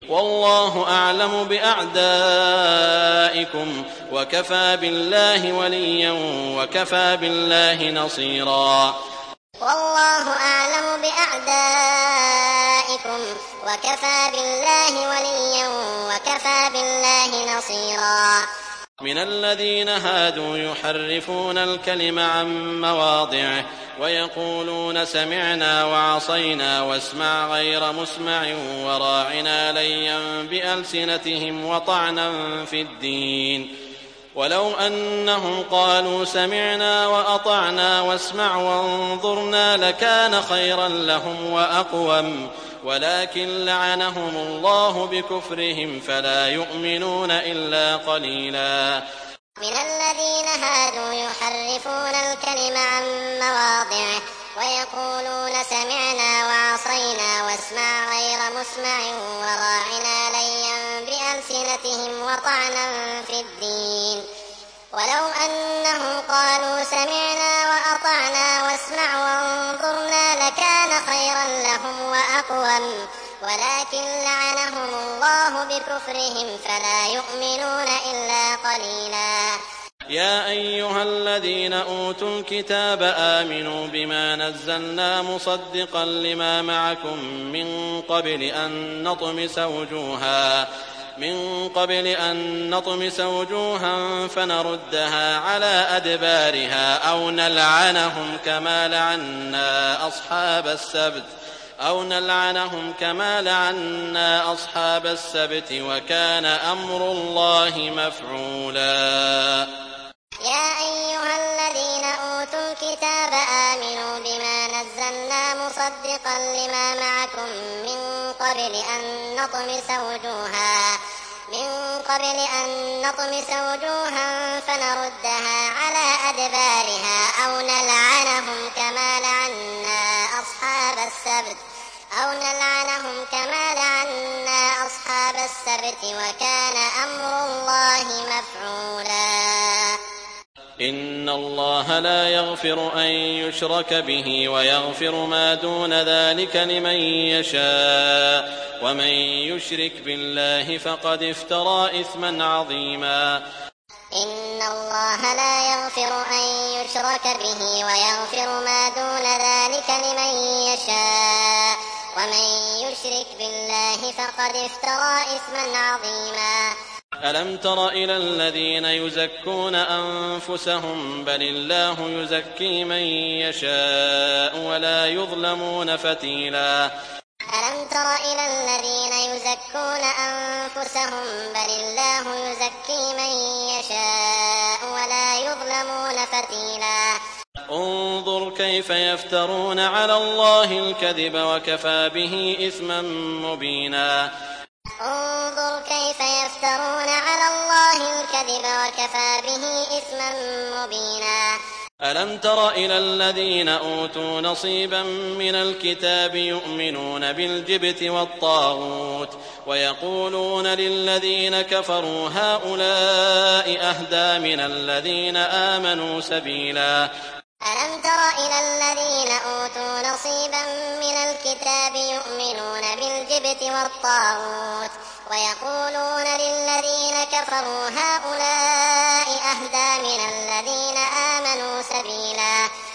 والله أعلم بأعدائكم وكفى بالله وليا وكفى بالله نصيرا. والله أعلم بأعدائكم وكفى بالله وليا وكفى بالله نصيرا. من الذين هادوا يحرفون الكلم عن مواضعه ويقولون سمعنا وعصينا واسمع غير مسمع وراعنا ليا بألسنتهم وطعنا في الدين ولو أنهم قالوا سمعنا وأطعنا واسمع وانظرنا لكان خيرا لهم وأقوم ولكن لعنهم الله بكفرهم فلا يؤمنون إلا قليلا. من الذين هادوا يحرفون الكلم عن مواضعه ويقولون سمعنا وعصينا واسمع غير مسمع وراعنا ليا بألسنتهم وطعنا في الدين ولو أنهم قالوا سمعنا وأطعنا واسمع وانظرنا لكان خيرا لهم وأقوم ولكن لعنهم الله بكفرهم فلا يؤمنون إلا قليلا. يا أيها الذين أوتوا الكتاب آمنوا بما نزلنا مصدقا لما معكم من قبل أن نطمس وجوها فنردها على أدبارها أو نلعنهم كما لعنا أصحاب السبت وكان أمر الله مفعولا. يا أيها الذين أوتوا الكتاب آمنوا بما نزلنا مصدقا لما معكم من قبل أن نطمس وجوها فنردها على أدبارها أو نلعنهم كما لعنا أصحاب السبت وكان أمر الله مفعولا. إن الله لا يغفر أن يشرك به ويغفر ما دون ذلك لمن يشاء ومن يشرك بالله فقد افترى إثما عظيما. إن الله لا يغفر أن يشرك به ويغفر ما دون ذلك لمن يشاء ومن يشرك بالله فقد افترى إثما عظيما. ألم تر إلى الذين يزكون أنفسهم بل الله يزكي من يشاء ولا يظلمون فتيلا. ألم تر إلى الذين يزكون أنفسهم بل الله يزكي من يشاء ولا يظلمون فتيلا. انظر كيف يفترون على الله الكذب وكفى به إثما مبينا. انظر كيف يفترون على الله الكذب وكفى به إثما مبينا. ألم تر إلى الذين أوتوا نصيبا من الكتاب يؤمنون بالجبت والطاغوت ويقولون للذين كفروا هؤلاء أهدى من الذين آمنوا سبيلا. ألم تر إلى الذين أوتوا نصيبا من الكتاب يؤمنون بالجبت والطاغوت ويقولون للذين كفروا هؤلاء أهدى من الذين آمنوا سبيلا.